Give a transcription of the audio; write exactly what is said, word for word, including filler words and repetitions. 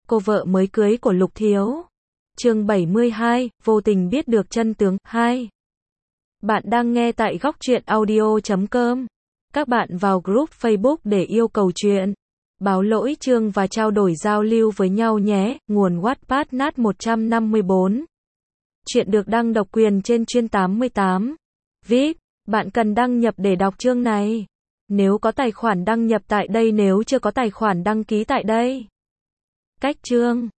cô vợ mới cưới của Lục Thiếu. Chương bảy mươi hai, vô tình biết được chân tướng. hai. Bạn đang nghe tại góc truyện audio chấm com. Các bạn vào group Facebook để yêu cầu chuyện, báo lỗi chương và trao đổi giao lưu với nhau nhé. Nguồn Wattpad nát một trăm năm mươi bốn. Chuyện được đăng độc quyền trên chuyên tám mươi tám. vê i pê, bạn cần đăng nhập để đọc chương này. Nếu có tài khoản đăng nhập tại đây, nếu chưa có tài khoản đăng ký tại đây. Cách chương.